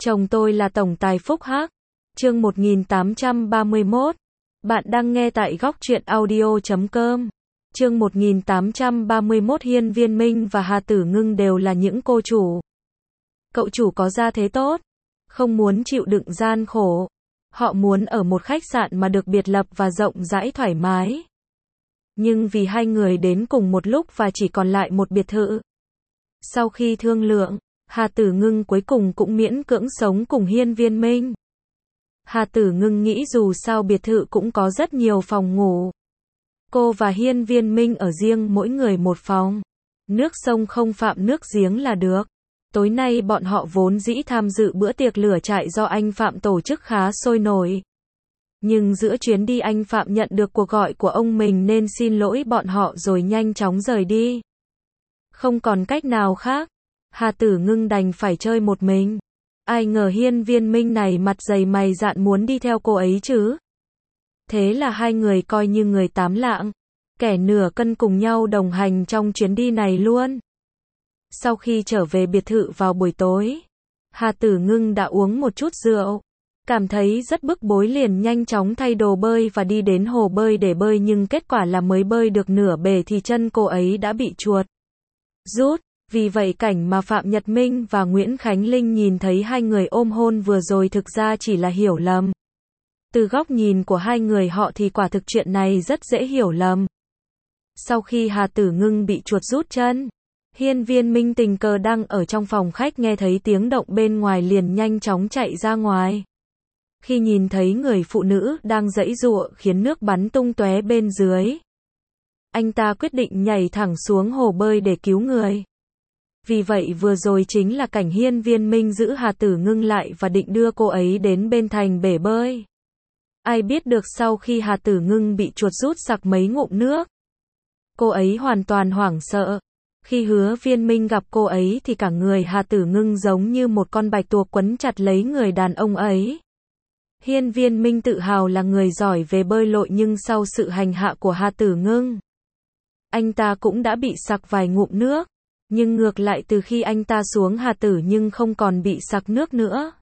Chồng tôi là tổng tài Phúc Hắc. Chương 1831. Bạn đang nghe tại góc truyện audio.com. Chương 1831. Hiên Viên Minh và Hà Tử Ngưng đều là những cô chủ. Cậu chủ có gia thế tốt, không muốn chịu đựng gian khổ. Họ muốn ở một khách sạn mà được biệt lập và rộng rãi thoải mái. Nhưng vì hai người đến cùng một lúc và chỉ còn lại một biệt thự. Sau khi thương lượng, Hà Tử Ngưng cuối cùng cũng miễn cưỡng sống cùng Hiên Viên Minh. Hà Tử Ngưng nghĩ dù sao biệt thự cũng có rất nhiều phòng ngủ. Cô và Hiên Viên Minh ở riêng mỗi người một phòng. Nước sông không phạm nước giếng là được. Tối nay bọn họ vốn dĩ tham dự bữa tiệc lửa trại do anh Phạm tổ chức khá sôi nổi. Nhưng giữa chuyến đi anh Phạm nhận được cuộc gọi của ông mình nên xin lỗi bọn họ rồi nhanh chóng rời đi. Không còn cách nào khác, Hà Tử Ngưng đành phải chơi một mình. Ai ngờ Hiên Viên Minh này mặt dày mày dạn muốn đi theo cô ấy chứ. Thế là hai người coi như người tám lạng, kẻ nửa cân cùng nhau đồng hành trong chuyến đi này luôn. Sau khi trở về biệt thự vào buổi tối, Hà Tử Ngưng đã uống một chút rượu. Cảm thấy rất bức bối liền nhanh chóng thay đồ bơi và đi đến hồ bơi để bơi, nhưng kết quả là mới bơi được nửa bể thì chân cô ấy đã bị chuột rút. Vì vậy cảnh mà Phạm Nhật Minh và Nguyễn Khánh Linh nhìn thấy hai người ôm hôn vừa rồi thực ra chỉ là hiểu lầm. Từ góc nhìn của hai người họ thì quả thực chuyện này rất dễ hiểu lầm. Sau khi Hà Tử Ngưng bị chuột rút chân, Hiên Viên Minh tình cờ đang ở trong phòng khách nghe thấy tiếng động bên ngoài liền nhanh chóng chạy ra ngoài. Khi nhìn thấy người phụ nữ đang giãy giụa khiến nước bắn tung tóe bên dưới, anh ta quyết định nhảy thẳng xuống hồ bơi để cứu người. Vì vậy vừa rồi chính là cảnh Hiên Viên Minh giữ Hà Tử Ngưng lại và định đưa cô ấy đến bên thành bể bơi. Ai biết được sau khi Hà Tử Ngưng bị chuột rút sặc mấy ngụm nước, cô ấy hoàn toàn hoảng sợ. Khi Hứa Viên Minh gặp cô ấy thì cả người Hà Tử Ngưng giống như một con bạch tuộc quấn chặt lấy người đàn ông ấy. Hiên Viên Minh tự hào là người giỏi về bơi lội, nhưng sau sự hành hạ của Hà Tử Ngưng, anh ta cũng đã bị sặc vài ngụm nước. Nhưng ngược lại từ khi anh ta xuống Hà Tử nhưng không còn bị sặc nước nữa.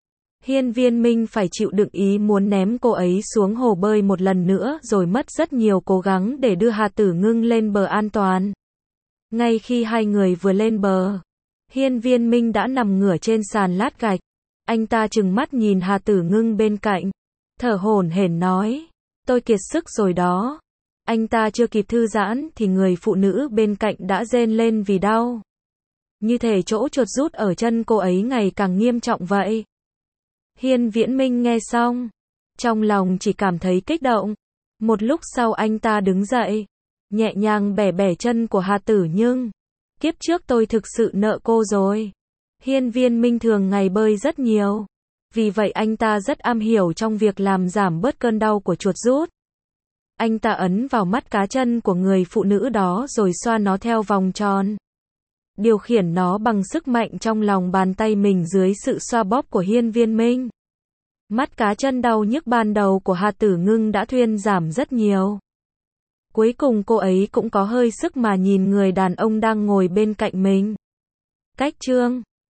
Hiên Viên Minh phải chịu đựng ý muốn ném cô ấy xuống hồ bơi một lần nữa rồi mất rất nhiều cố gắng để đưa Hà Tử Ngưng lên bờ an toàn. Ngay khi hai người vừa lên bờ, Hiên Viên Minh đã nằm ngửa trên sàn lát gạch. Anh ta trừng mắt nhìn Hà Tử Ngưng bên cạnh, thở hổn hển nói, tôi kiệt sức rồi đó. Anh ta chưa kịp thư giãn thì người phụ nữ bên cạnh đã rên lên vì đau. Như thể chỗ chuột rút ở chân cô ấy ngày càng nghiêm trọng vậy. Hiên Viễn Minh nghe xong, trong lòng chỉ cảm thấy kích động. Một lúc sau anh ta đứng dậy, nhẹ nhàng bẻ bẻ chân của Hà Tử Ngưng. Kiếp trước tôi thực sự nợ cô rồi. Hiên Viên Minh thường ngày bơi rất nhiều. Vì vậy anh ta rất am hiểu trong việc làm giảm bớt cơn đau của chuột rút. Anh ta ấn vào mắt cá chân của người phụ nữ đó rồi xoa nó theo vòng tròn. Điều khiển nó bằng sức mạnh trong lòng bàn tay mình dưới sự xoa bóp của Hiên Viên Minh. Mắt cá chân đau nhức ban đầu của Hà Tử Ngưng đã thuyên giảm rất nhiều. Cuối cùng cô ấy cũng có hơi sức mà nhìn người đàn ông đang ngồi bên cạnh mình. Cách chương